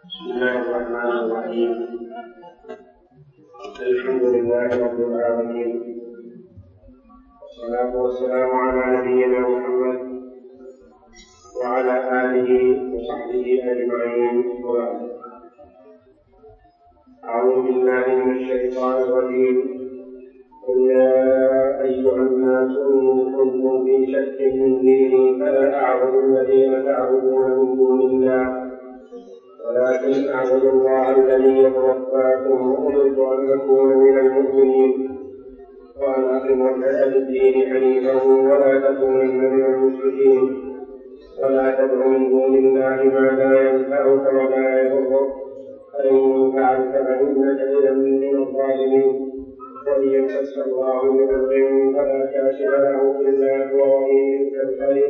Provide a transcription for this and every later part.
بسم الله الرحمن الرحيم. الحمد لله رب العالمين، والصلاة والسلام على نبينا محمد وعلى آله وصحبه أجمعين. أعوذ بالله من الشيطان الرجيم. قل يا أيها الناس إن كنتم في شك من ديني فلا أعبد الذين تعبدون من دون الله ولكن أعبد الله الذي يتوفاكم وأمرت أن أكون من المؤمنين وأن أقم وجهك للدين حنيفا ولا تكونن من المشركين ولا تدع من دون الله ما لا ينفعك ولا يضرك فإن فعلت فإنك إذا من الظالمين. وإن يمسسك الله بضر فلا كاشف له إلا هو وإن يردك بخير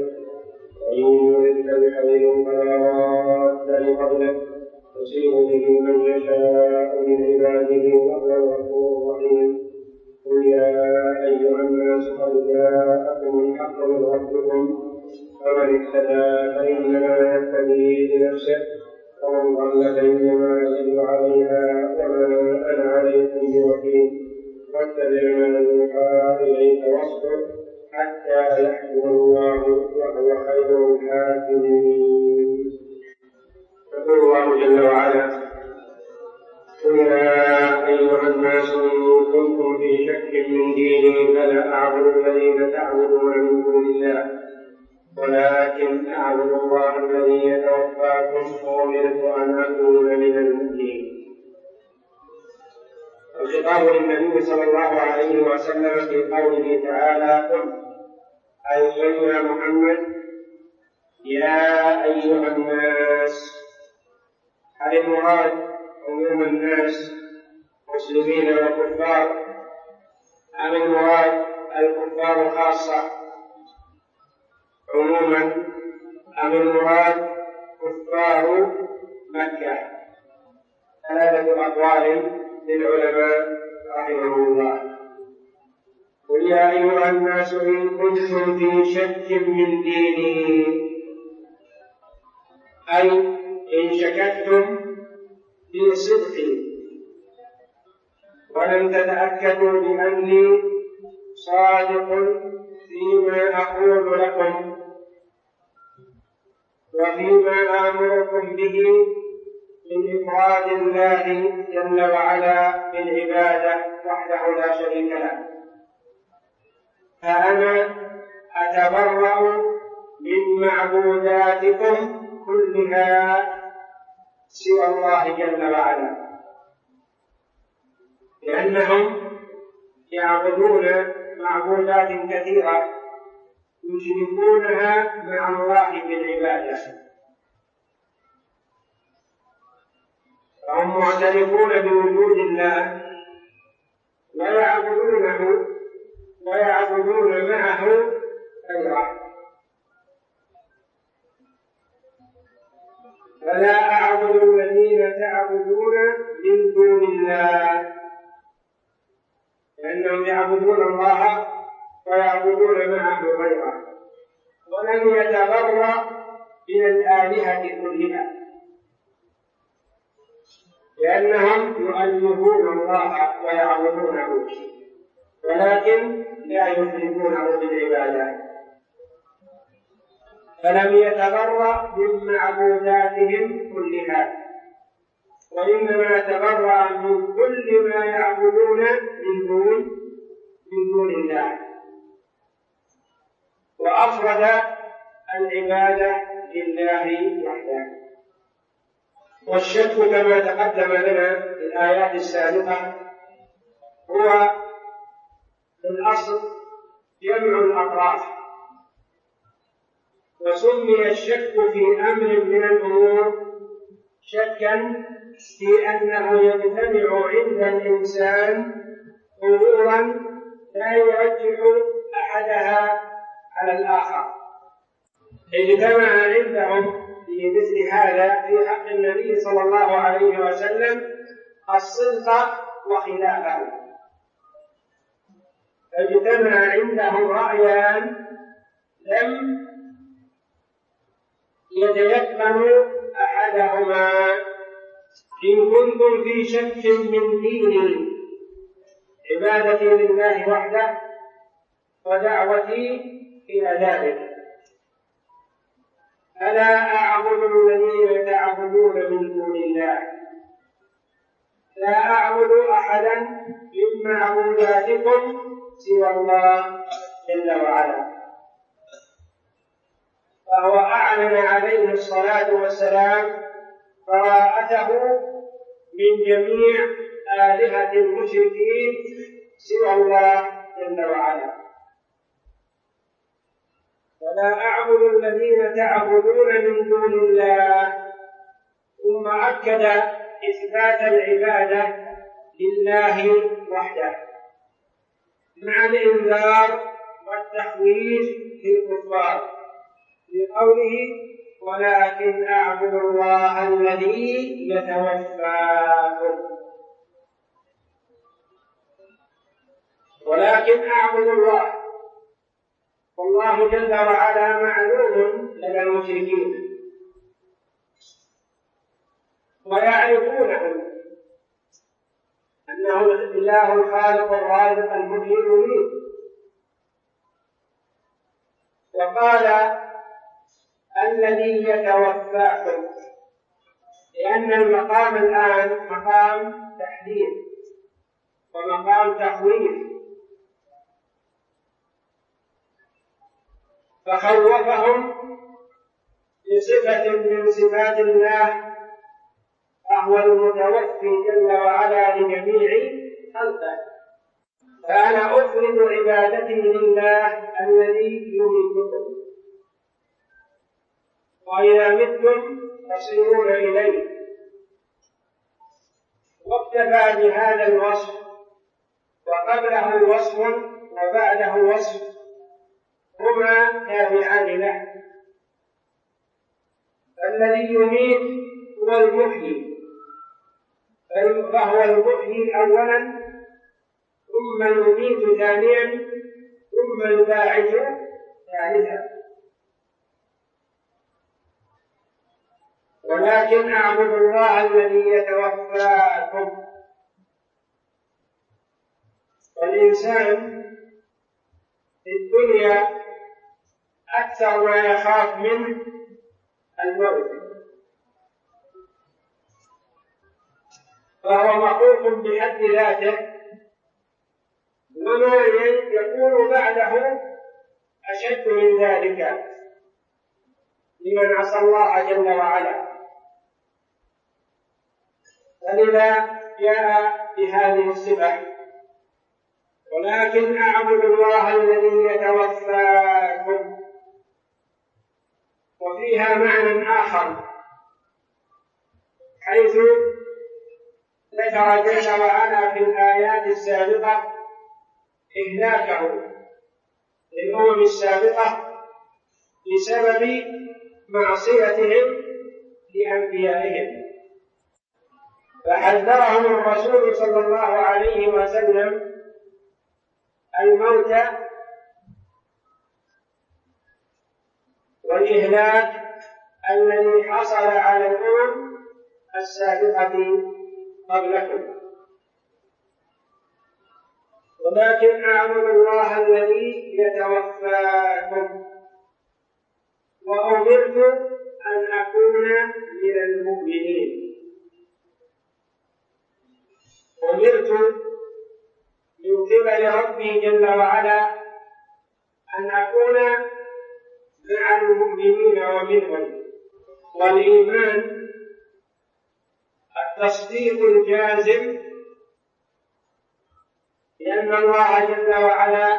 فلا راد لفضله يصيب به من يشاء من عباده وهو الغفور الرحيم. قل يا أيها الناس قد جاءكم الحق من ربكم فمن اهتدى فإنما يهتدي لنفسه ومن ضل فإنما يضل عليها وما أنا عليكم بوكيل. واتبع ما يوحى إليك واصبر حتى يحكم الله وهو خير الحاكمين. يقول الله جل وعلا: قل يا أيها الناس إن كنتم في شك من ديني فلا أعبد الذين تعبدون من دون الله ولكن أعبد الله الذي يتوفاكم وأمرت أن أكون من المؤمنين. الخطاب للنبي صلى الله عليه وسلم في قوله تعالى: قل أي يا محمد يا أيها الناس. هل المراد عموم الناس مسلمين وكفار أم المراد الكفار خاصة عموما أم المراد كفار مكة؟ ثلاثة أقوال للعلماء رحمهم الله. قل يا أيها الناس إن كنتم في شك من ديني أي إن شككتم في صدقي ولم تتأكدوا بأني صادق فيما أقول لكم وفيما آمركم به من إفراد الله جل وعلا بالعبادة وحده لا شريك له، فأنا أتبرأ من معبوداتكم كلها سوى الله جل وعلا، لأنهم يعبدون معبودات كثيرة يشركونها مع الله بالعبادة، فهم معترفون بوجود الله ويعبدونه ويعبدون معه غيره. فلا أعبد الذين تعبدون من دون الله، لأنهم يعبدون الله ويعبدون معه غيره، ولم يتبرأ من الآلهة كلها، لأنهم يؤلهون الله ويعبدونه ولكن لا يشركونه بالعبادات، فلم يتبرأ من معبوداتهم كلها، وإنما تبرأ من كل ما يعبدون من دون الله، وأفرد العبادة لله وحده. والشك كما تقدم لنا في الآيات السابقة هو في الأصل جمع الأطراف، وسمي الشك في أمر من الأمور شكا في أنه يجتمع عند الإنسان أمورا لا يرجح أحدها على الآخر. اجتمع عندهم في مثل هذا في حق النبي صلى الله عليه وسلم الصدق وخلافه، فاجتمع عندهم رأيان لم يتيقن أحدهما إن كنتم في شك من ديني عبادتي لله وحده ودعوتي إلى ذلك، ألا أعبد الذين تعبدون من دون الله، لا أعبد أحدا من معبوداتكم سوى الله جل وعلا. فهو أعلن عليه الصلاة والسلام براءته من جميع آلهة المشركين سوى الله جل وعلا. ولا أعبد الذين تعبدون من دون الله، ثم أكد إثبات العبادة لله وحده مع الإنذار والتخويف للكفار بقوله ولكن أعبد الله الذي يتوفاكم. ولكن أعبد الله، والله جل وعلا معلوم لدى المشركين ويعرفونه أنه الإله الخالق الرازق المحيي المميت. وقال الذي يتوفاكم، لأن المقام الآن مقام تحذير ومقام تخويف، فخوفهم بصفة من صفات الله، فهو المتوفي جل وعلا لجميع خلقه. فأنا أفرض عبادتي لله الذي يميتكم، وإذا متم تصيرون إليه. واكتفى بهذا الوصف، وقبله وصف وبعده وصف هما تابعان له. الذي يميت هو المحيي، فهو المحيي أولا، ثم يميت ثانيا، ثم يباعث ثالثا. ولكن أعبد الله الذي يتوفاكم. والإنسان في الدنيا أكثر ما يخاف منه الموت، فهو مخوف بحد ذاته، وما يكون بعده أشد من ذلك لمن عصى الله جل وعلا. فلذا جاء بهذه الصفة ولكن أعبد الله الذي يتوفاكم. وفيها معنى آخر، حيث ذكر جل وعلا في الآيات السابقة إهلاكه للأمم السابقة بسبب معصيتهم لأنبيائهم، فحذرهم الرسول صلى الله عليه وسلم الموت والإهلاك الذي حصل على الأمم السابقة قبلكم. ولكن أعبد الله الذي يتوفاكم، وأمرت أن أكون من المؤمنين. أمرت من قبل ربي جل وعلا أن أكون مع المؤمنين ومنهم. والإيمان التصديق الجازم لأن الله جل وعلا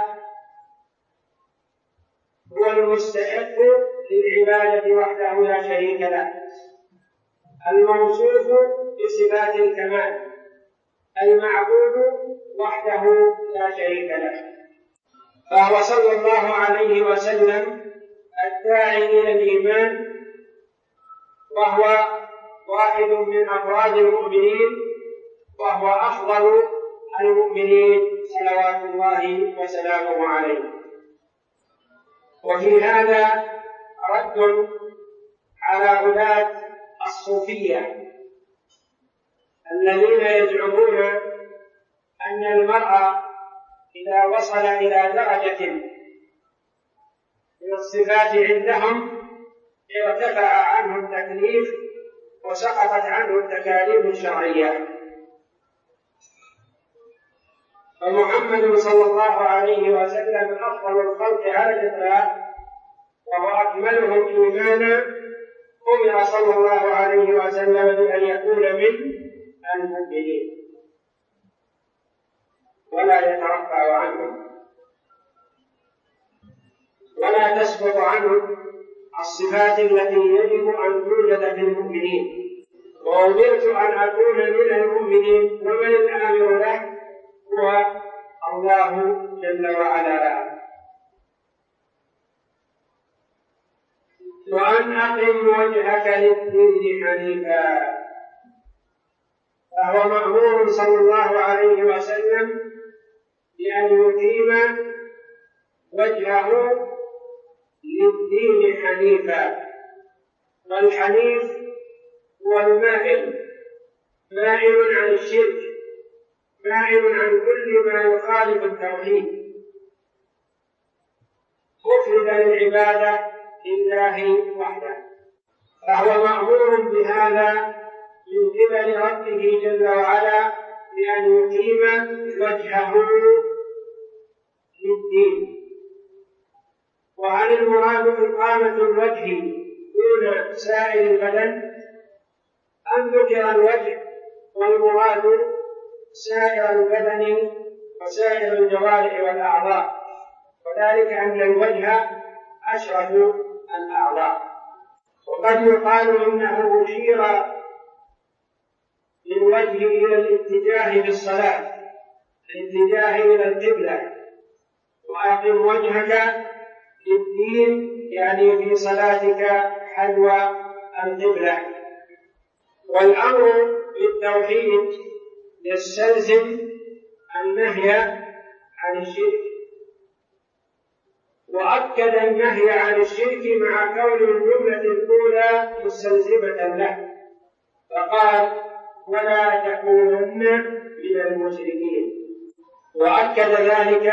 هو المستحق للعبادة وحده لا شريك له، الموصوف بصفات الكمال، المعبود وحده لا شريك له. فهو صلى الله عليه وسلم الداعي إلى الإيمان، وهو واحد من أفراد المؤمنين، وهو أفضل المؤمنين صلوات الله وسلامه عليه. وفي هذا رد على غلاة الصوفية الذين يزعمون أن المرء إذا وصل إلى درجة من الصفات عندهم ارتفع عنه التكليف وسقطت عنه التكاليف الشرعية. فمحمد صلى الله عليه وسلم أفضل الخلق على الإطلاق وهو أكملهم إيمانا، أمر صلى الله عليه وسلم بأن يكون من المؤمنين ولا يترفع عنهم ولا تسقط عنه الصفات التي يجب أن توجد في المؤمنين. وأمرت أن أكون من المؤمنين، ومن الآمر له هو الله جل وعلا. وأن أقم وجهك للدين حنيفا، فهو مأمور صلى الله عليه وسلم بأن يقيم وجهه للدين حنيفا. والحنيف هو المائل عن الشرك، مائل عن كل ما يخالف التوحيد، مفردا للعبادة لله وحده. فهو مأمور بهذا من قبل ربه جل وعلا بأن يقيم وجهه للدين. وهل المراد إقامة الوجه دون سائر البدن، أم ذكر الوجه والمراد سائر البدن وسائر الجوارح والأعضاء؟ وذلك أن الوجه أشرف الأعضاء. وقد يقال إنه أشير للوجه إلى الاتجاه بالصلاة، الاتجاه إلى القبلة. وأقم وجهك للدين يعني في صلاتك حذو القبلة. والأمر بالتوحيد يستلزم النهي عن الشرك، وأكد النهي عن الشرك مع كون الجملة الأولى مستلزمة له، فقال ولا تكونن من المشركين، وأكد ذلك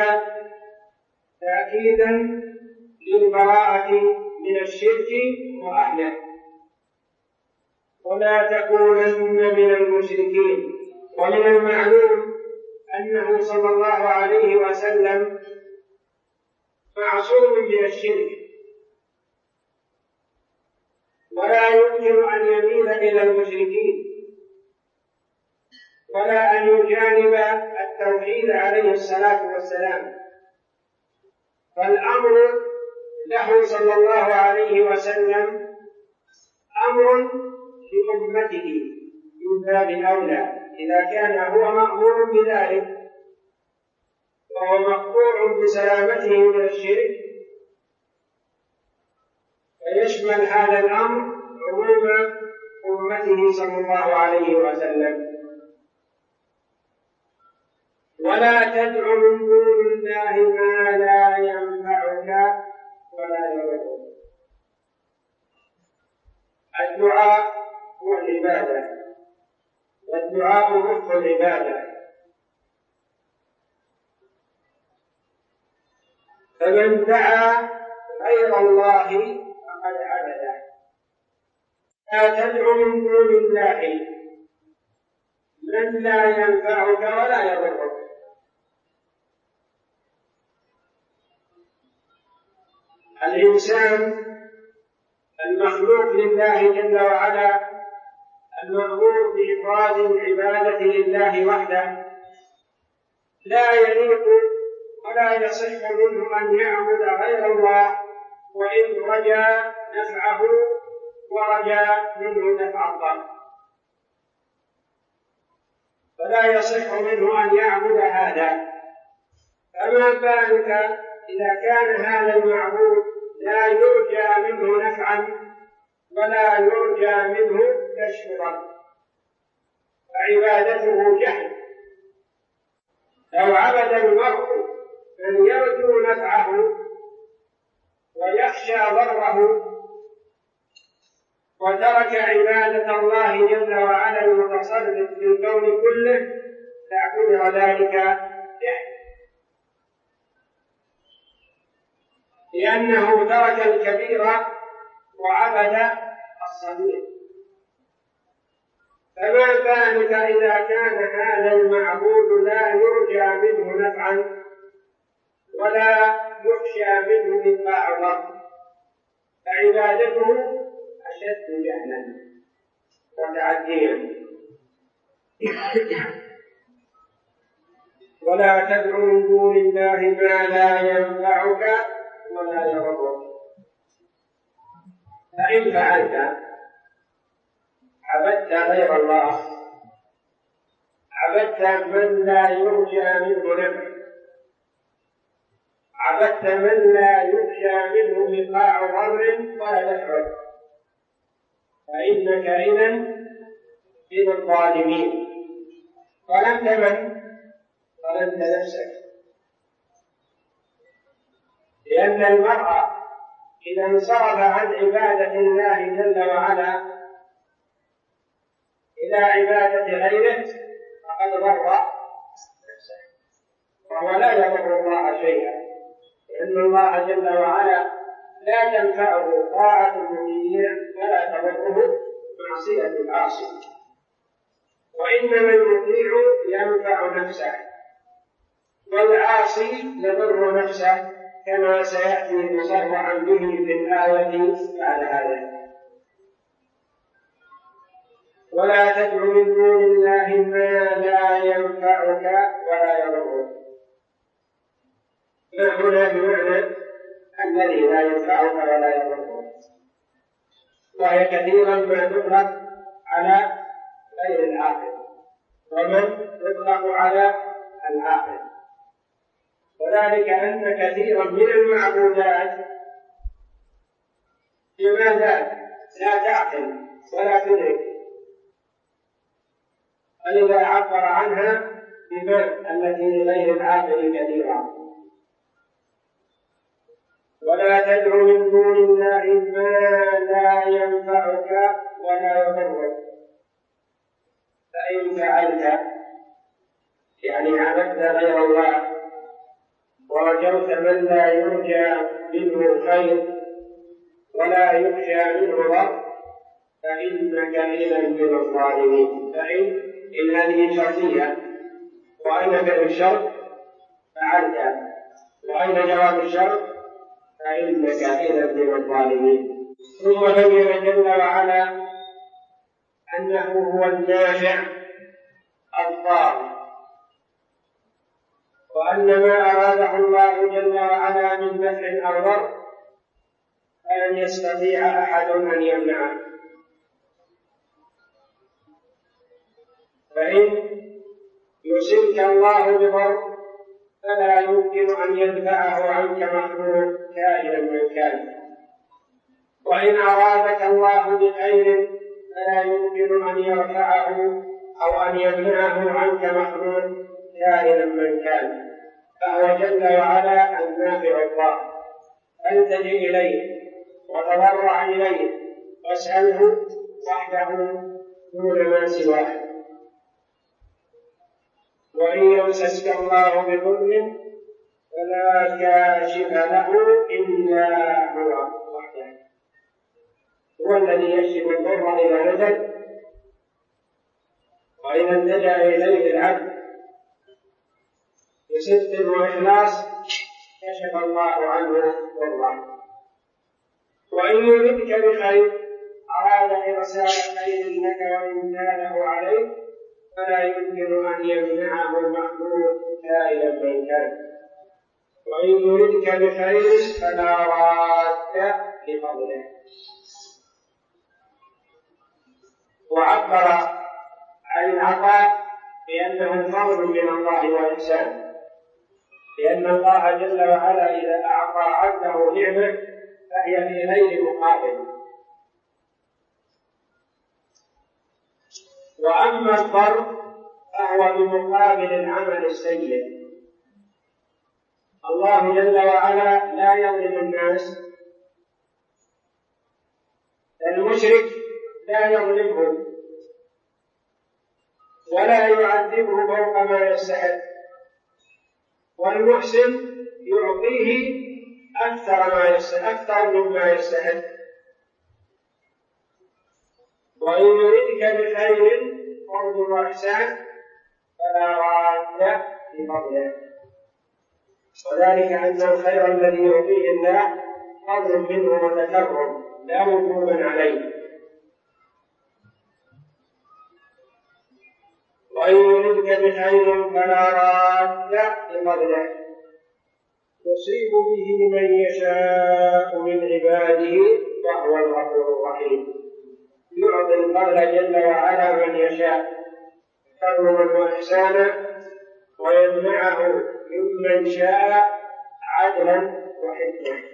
تأكيدا للبراءة من الشرك وأهله. ولا تكونن من المشركين. ومن المعلوم أنه صلى الله عليه وسلم معصوم من الشرك، ولا يمكن أن يميل إلى المشركين ولا أن يجانب التوحيد عليه الصلاة والسلام. فالأمر له صلى الله عليه وسلم أمر لأمته من باب أولى إذا كان هو مأمور بذلك، وهو مقطوع بسلامته من الشرك، فيشمل هذا الأمر عموم أمته صلى الله عليه وسلم. ولا تدع من دون الله ما لا ينفعك ولا يضرك. الدعاء هو العبادة، والدعاء مخ العبادة. فمن دعا غير الله فقد عبده. لا تدع من دون الله من لا ينفعك ولا يضرك. الإنسان المخلوق لله جل وعلا المأمور بإفراد العبادة لله وحده لا يليق ولا يصح منه أن يعبد غير الله وإن رجا نفعه ورجا منه نفع الله، فلا يصح منه أن يعبد هذا. فما بالك إذا كان هذا المعبود لا يرجى منه نفعا ولا يرجى منه كشفا، فعبادته جهل. لو عبد المرء من يرجو نفعه ويخشى ضره وترك عبادة الله جل وعلا المتصرف المتفرد بالكون كله لاعتبر ذلك جهل، لأنه ترك الكبير وعبد الصغير. فما بالك إذا كان هذا المعبود لا يرجى منه نفعا ولا يخشى منه إنفاع ضر، فعبادته أشد جهلا وتعديا. ولا تدع من دون الله ما لا ينفعك ولا يضرك، فإن فعلت عبدت غير الله، عبدت من لا يرجى منه نفع، عبدت من لا يخشى منه وقاع ضر ولا نفع، فإنك إذا من الظالمين. ظلمت من؟ ظلمت نفسك، لأن المرء إذا انصرف عن عبادة الله جل وعلا إلى عبادة غيره فقد ضر نفسه، وهو لا يضر الله شيئا، لأن الله جل وعلا لا تنفعه طاعة المطيع ولا تضره معصية العاصي، وإنما المطيع ينفع نفسه والعاصي يضر نفسه، كما سيأتي مصرحا به في الآية بعد هذا. ولا تدع من دون الله ما لا ينفعك ولا يضرك. ما هنا بمعنى الذي لا ينفعك ولا يضرك، وهي كثيرا ما تطلق على غير العاقل ومن يطلق على العاقل، وذلك أن كثيرا من المعبودات لماذا لا تعقل ولا تدرك، فلذا عبر عنها بما التي لغير العاقل كثيرا. ولا تدع من دون الله ما لا ينفعك ولا يضرك، فإن فعلت يعني عبدت غير الله ورجوت من لا يرجى منه الخير ولا يخشى منه ضر فإنك إذا من الظالمين. فإن هذه شرطية، وأين فعل الشرط فعلت، وأين جواب الشرط فإنك إذا من الظالمين. ثم بين جل وعلا أنه هو النافع الضار، وأن ما أراده الله جل وعلا من نفع أو ضر فلن يستطيع أحد أن يمنعه. فإن يصبك الله بضر فلا يمكن أن يدفعه عنك مخلوق كائنا من كان، وإن أرادك الله بخير فلا يمكن أن يرفعه أو أن يمنعه عنك مخلوق كائنا من كان، فهو جل وعلا النافع الضار. فالتجئ إليه وتضرع إليه واسأله وحده دون ما سواه. وإن يمسسك الله بضر فلا كاشف له إلا هو وحده، هو الذي يكشف الضر إذا نزل، وإذا التجأ إليه العبد بصدق وإخلاص كشف الله عنه ضره. وإن يردك بخير أراد إرسال خير لك وإمتانه عليك فلا يمكن أن يمنعه المخلوق كائنا من كان، وإن يردك بخير فلا راد لفضله. وعبر عن العطاء بأنه فضل من الله وإحسان، لأن الله جل وعلا إذا أعطى عبده نعمة فهي في غير مقابل. وأما الضر فهو بمقابل العمل السيء. الله جل وعلا لا يظلم الناس، المشرك لا يظلمهم، ولا يعذبه فوق ما يستحق، والمحسن يعطيه أكثر مما يستحق. وإن يردك بخير فضل وإحسان فلا راد لفضله، وذلك أن الخير الذي يعطيه الله فضل منه وتكرم لا وجوبا عليه. وإن يردك بخير فلا راد لفضله يصيب به من يشاء من عباده وهو الغفور الرحيم. يعطي الفضل جل وعلا من يشاء تكرما وإحسانا، ويمنعه ممن شاء عدلا وحكمة.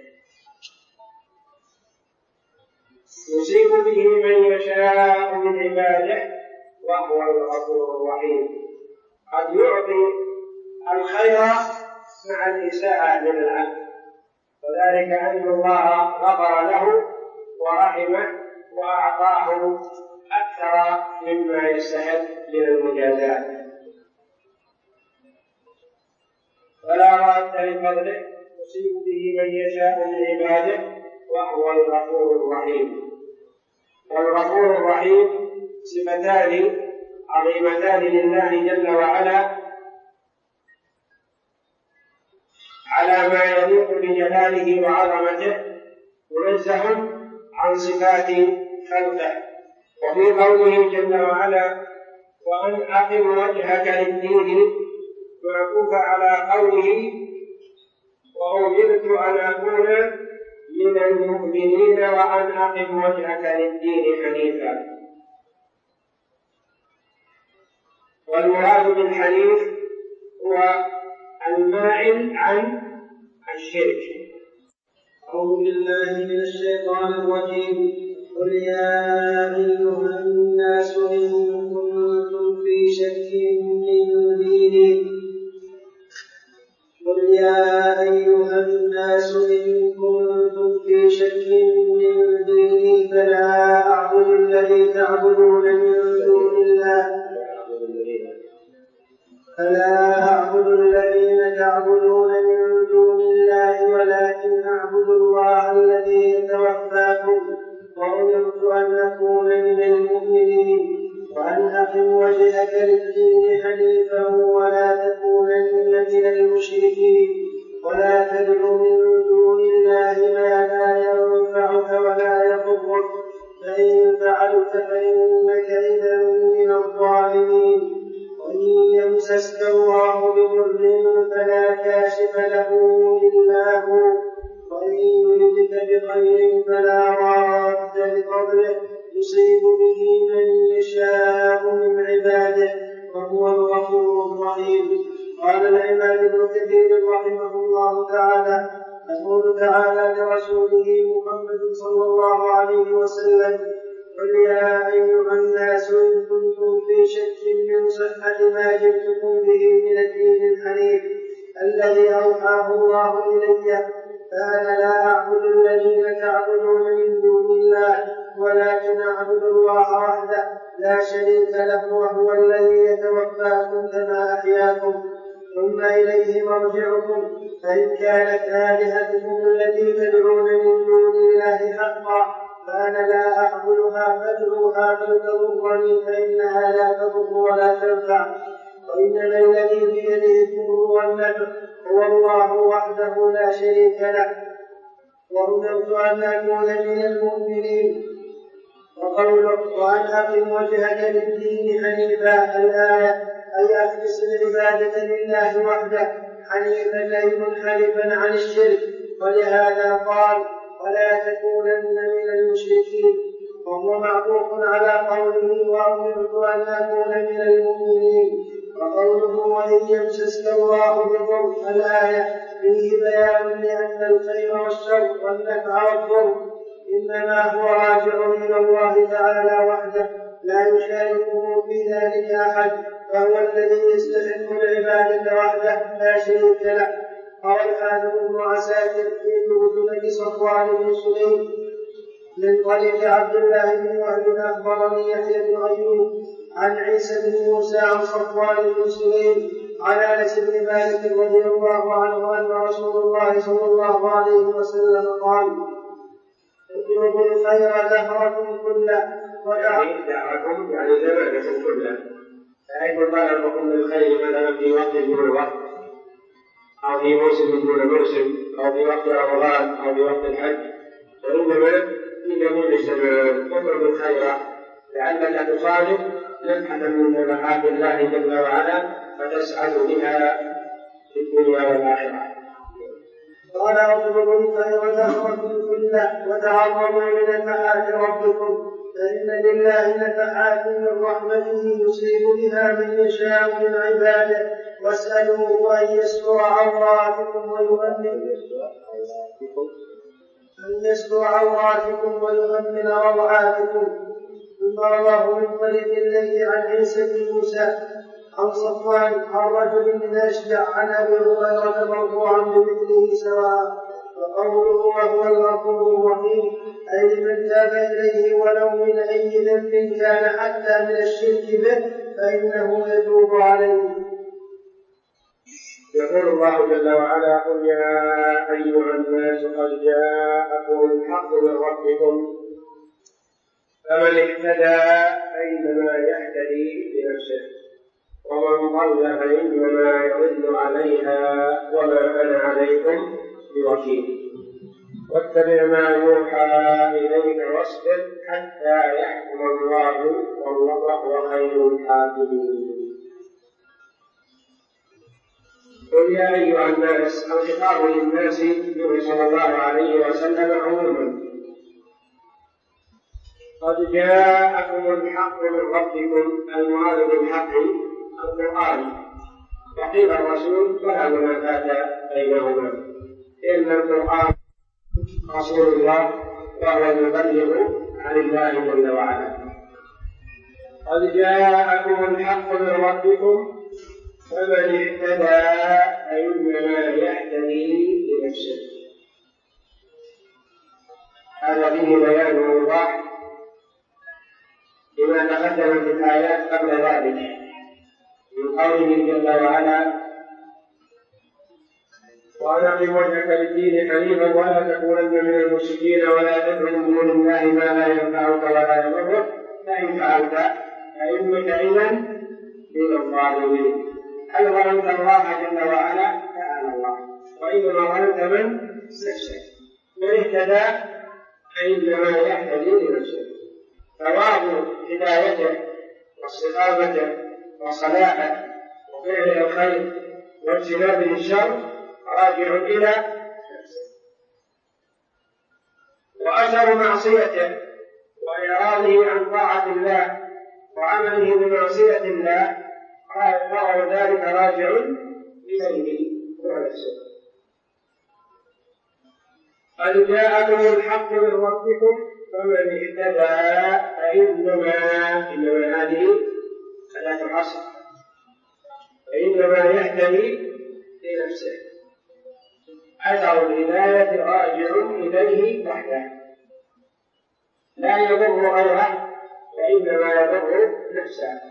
يصيب به من يشاء من عباده وهو الغفور الرحيم. قد يعطي الخير مع الإساءة للعبد، وذلك أن الله غفر له ورحمه وأعطاه أكثر مما يستحق من المجازات. فلا راد لفضله يصيب به من يشاء من عباده وهو الغفور الرحيم. والغفور الرحيم صفتان عظيمتان لله جل وعلا على ما يليق بجلاله وعظمته، منزه عن صفات خلقه. وفي قوله جل وعلا وأن أقم وجهك للدين معطوف على قوله وأمرت أن أكون من المؤمنين وأن أقم وجهك للدين حنيفا. والمراد بالحنيف هو الماعن عن الشرك. أعوذ بالله من الشيطان الرجيم. قل يا أيها الناس إن كنتم في شك من ديني قل يا أيها الناس إن كنتم في شك من ديني فلا أعبد الذي تعبدون من دون الله ولكن أعبد الله الذي يتوفاكم وأمرت أن أكون من المؤمنين وأن أقم وجهك للدين حنيفا ولا تكونن من المشركين ولا تدع من دون الله ما لا ينفعك ولا يضرك فإن فعلت فإنك إذا من الظالمين. وإن يمسسك الله بضر فلا كاشف له إلا هو وإن يردك بخير فلا راد لفضله يصيب به من يشاء من عباده وهو الغفور الرحيم. قال الإمام ابن كثير رحمه الله تعالى يقول تعالى لرسوله محمد صلى الله عليه وسلم قل يا أيها الناس إن كنتم في شك من صحة ما جئتكم به من الدين الحنيف الذي أوحاه الله إلي فأنا لا أعبد الذين تعبدون من دون الله ولكن أعبد الله وحده لا شريك له وهو الذي يتوفاكم كما أحياكم ثم إليه مرجعكم فإن كانت آلهتكم التي تدعون من دون الله حقا فأنا لا أعبدها فادعوها فلتضرني فإنها لا تضر ولا تنفع وإنما الذي بيده الضر والنفع هو الله وحده لا شريك له وأمرت أن أكون من المؤمنين. وقوله وأن أقم وجهك للدين حنيفا الآية أي أخلص العبادة لله وحده حنيفا أي منحرفا عن الشرك ولهذا قال ولا تكونن من المشركين وهو معطوف على قوله وأمرت أن أكون من المؤمنين. وقوله وإن يمسسك الله بضر الآية فيه بيان لأن الخير والشر والنفع والضر إنما هو راجع إلى الله تعالى وحده لا يشاركه في ذلك أحد فهو الذي يستحق العبادة وحده لا شريك له. قال الحافظ ابن عساكر في مجمل صفوان بن سليم من طريق عبد الله بن وهب أخبرني يحيى بن أيوب عن عيسى بن موسى عن صفوان بن سليم عن انس بن مالك رضي الله عنه ان رسول الله صلى الله عليه وسلم قال: اطلبوا الخير دهركم كله دهركم يعني زمانكم كله، فأيكم طلبكم للخير مثلا في وقت دون وقت، أو في موسم دون موسم، أو في وقت رمضان، أو في وقت الحج، وإنما في جميع الزمان اطلبوا الخير لعلك تصادف نفحة من نفحات الله جل وعلا فتسعد بها في الدنيا والآخرة. قال: اطلبوا الخير دهركم كله وتعظموا من نفحات ربكم، فإن لله نفحات من رحمته يصيب بها من يشاء من عباده، واسألوه أن يستر عوراتكم ويؤمن روعاتكم. ثم رواه من طريق الليل عن عيسى بن موسى عن صفوان عن رجل من أشجع عن أبي هريرة مرفوعا بمثله سواء. وقوله وهو الغفور الرحيم أي لمن تاب إليه ولو من أي ذنب كان حتى من الشرك به فإنه يتوب عليه. يقول الله جل وعلا: قل يا أيها الناس قد جاءكم الحق من ربكم فمن اهتدى فإنما يهتدي لنفسه ومن ضل فإنما يضل عليها وما أنا عليكم بوكيل واتبع ما يوحى إليك واصبر حتى يحكم الله والله خير الحاكمين. قل يا أيها الناس، الخطاب للناس صلى الله عليه وسلم عموما. قد جاءكم الحق من ربكم، المراد بالحق القرآن، وقيل الرسول ولا منافاة بينهما، إن القرآن رسول الله وهو المبلغ عن الله جل وعلا. قد جاءكم الحق من ربكم فمن اهتدى فإنما يهتدي لنفسه. هذا فيه بيان وضوح لما تقدم في الآيات قبل ذلك من قوله جل وعلا: وأن أقم وجهك للدين حنيفا ولا تكونن من المشركين ولا تدع من دون الله ما لا ينفعك ولا يضرك فإن فعلت فإنك إذا من الظالمين. هل ظلمت الله جل وعلا؟ تعالى الله. وإنما ظلمت من نفسك. من اهتدى فإنما يهتدي لنفسه. ثواب هدايته واستقامته وصلاحه وفعل الخير واجتناب الشر راجع إلى نفسه، وأثر معصيته وإعراضه عن طاعة الله وعمله بمعصية الله فهو ذلك راجع إليه ونفسه. قد جاءكم الحق من ربكم فمن اهتدى فإنما هذه ثلاث حصر، فإنما يهتدي لنفسه. أثر الهداية راجع إليه وحده لا يضر غيره وإنما يضر نفسه.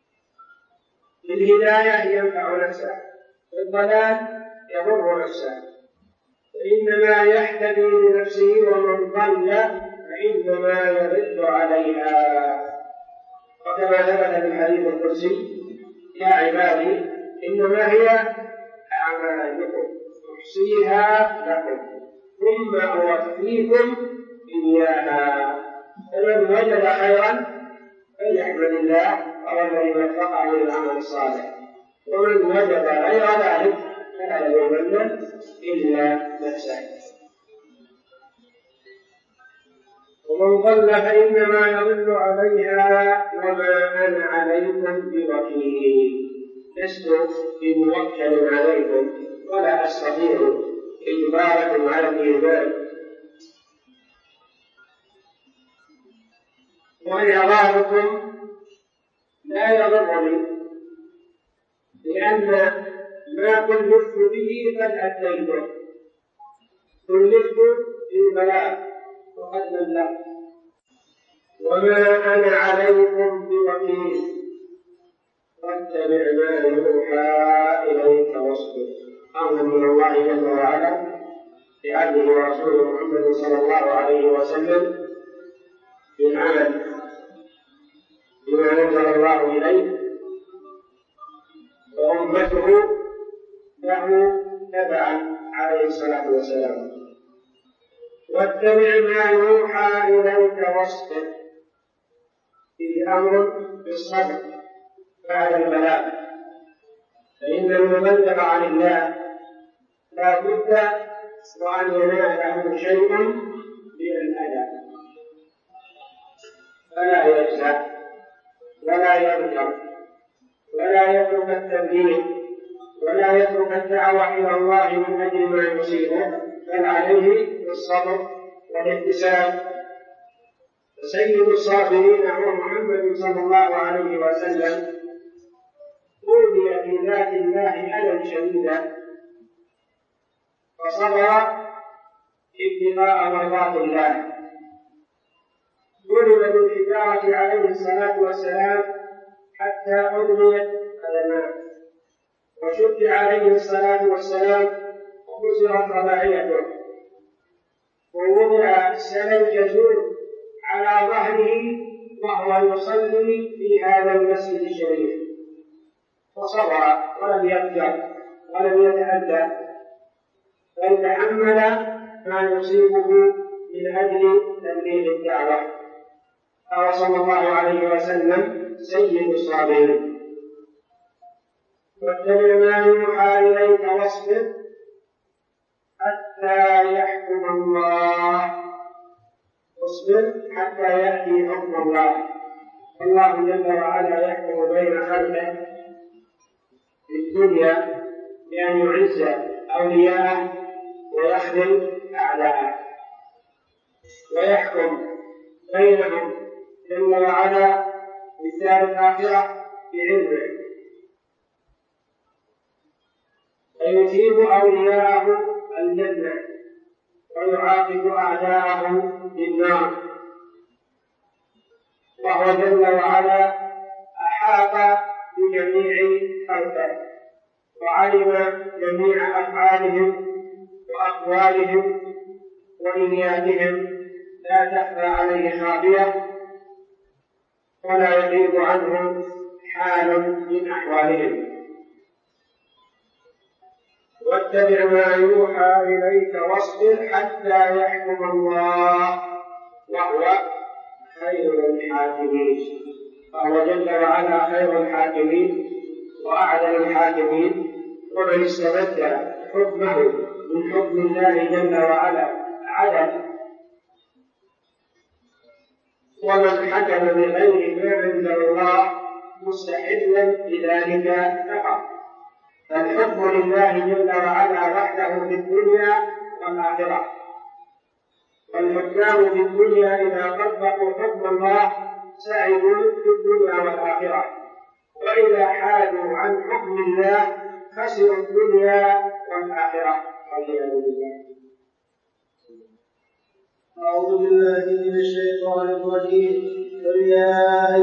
بالهداية ينفع نفسه، بالضلال يضر نفسه، فإنما يهتدي لنفسه ومن ضل فإنما يضل عليها. وكما ثبت في الحديث القدسي: يا عبادي إنما هي أعمالكم أحصيها لكم ثم أوفيكم إياها، فمن وجد خيرا فليحمد الله وهو الذي وفقه للعمل الصالح، ومن وجد غير ذلك فلا يلومن إلا نفسه. ومن ضل فإنما يضل عليها وما أنا عليكم بوكيل. لست بموكل عليكم ولا أستطيع إجباركم على الإيمان، وإعراضكم لا يضرني لأن ما كلفت به قد أتيته، كلفت بالبلاغ وقد بلغت، وما أنا عليكم بوكيل واتبع ما يوحى إليك واصبر. أمر من الله جل وعلا لعبده ورسوله محمد صلى الله عليه وسلم بالعمل بما أنزل الله إليه، وأمته له تبعا عليه الصلاة والسلام. واتبع ما يوحى إليك واصبر، فيه أمر بالصبر بعد البلاغ، فإن المبلغ عن الله لا بد وأن يناله شيء من الأذى، فلا يجزع ولا يرجع ولا يترك التبليغ ولا يترك الدعوة إلى الله من أجل ما يصيبه، بل عليه بالصبر والاحتساب. فسيد الصابرين هو محمد صلى الله عليه وسلم، أوذي في ذات الله أذى شديدا فصبر ابتغاء مرضات الله. ضرب بالحجارة عليه الصلاة والسلام حتى أغميت قدماه، وشد عليه الصلاة والسلام وكسرت رباعيته، ووضع سلجة على ظهره وهو يصلي في هذا المسجد الشريف، فصبر ولم يفجر ولم يتأذى، بل تحمل ما يصيبه من أجل تبليغ الدعوة. قال صلى الله عليه وسلم سيد الصابرين. واتبع ما يوحى إليك واصبر حتى يحكم الله، واصبر حتى يأتي حكم الله. الله جل وعلا يحكم بين خلقه في الدنيا بأن يعز أولياءه ويخذل أعداءه، ويحكم بينهم جل وعلا في دار الآخرة بعلمه، فيثيب أولياءه الجنة ويعاقب أعداءه بالنار. وهو جل وعلا أحاط بجميع خلقه وعلم جميع أفعالهم وأقوالهم ونياتهم، لا تخفى عليه خافية ولا يغيب عنه حال من أحوالهم. واتبع ما يوحى إليك واصبر حتى يحكم الله وهو خير الحاكمين. فهو جل وعلا خير الحاكمين وأعدل الحاكمين، ومن استبدل حكمه من حكم الله جل وعلا عدل، ومن حكم بغير ما أنزل الله مستحلا بذلك كفر. فالحكم لله جل وعلا وحده في الدنيا والآخرة، والحكام في الدنيا إذا طبقوا حكم الله سعدوا في الدنيا والآخرة، وإذا حادوا عن حكم الله خسروا الدنيا والآخرة. والعياذ بالله. أعوذ بالله من الشيطان الرجيم. قل يا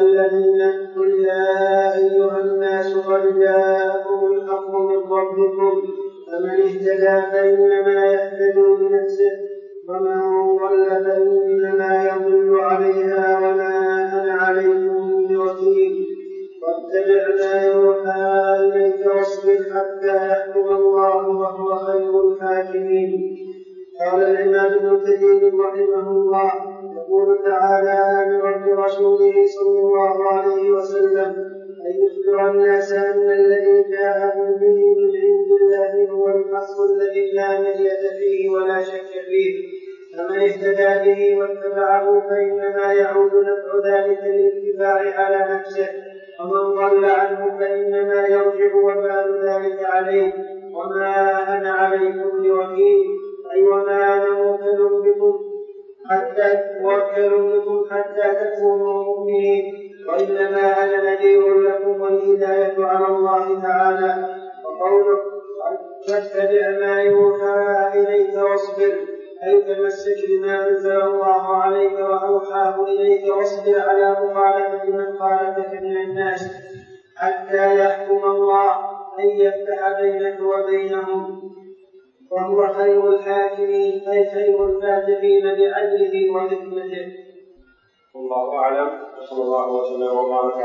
أيها الناس قد جاءكم الحق من ربكم، فمن اهتدى فإنما يهتدي لنفسه، ومن ضل فإنما يضل عليها وما أنا عليكم بوكيل. واتبع ما يوحى إليك واصبر حتى يحكم الله وهو خير الحاكمين. قال الإمام ابن كثير رحمه الله يقول تعالى برب رسوله صلى الله عليه وسلم أن يخبر الناس أن الذي جاءهم به من عند الله هو الحق الذي لا مرية فيه ولا شك فيه. فمن اهتدى به واتبعه فإنما يعود نفع ذلك للاتباع على نفسه، ومن ضل عنه فإنما يرجع وبال ذلك عليه، وما أنا عليكم بوكيل. أي وما أنا موكل بكم حتى تكونوا مؤمنين، وإنما أنا نذير لكم والهداية على الله تعالى. وقوله واتبع ما يوحى إليك واصبر، أي تمسك بما أنزل الله عليك وأوحاه إليك واصبر على مخالفة من خالفك من الناس، حتى يحكم الله أن يفتح بينك وبينهم، وهو خير الحاكمين أي خير الفاتحين بعدله وحكمته. والله أعلم، وصلى الله وسلم وبارك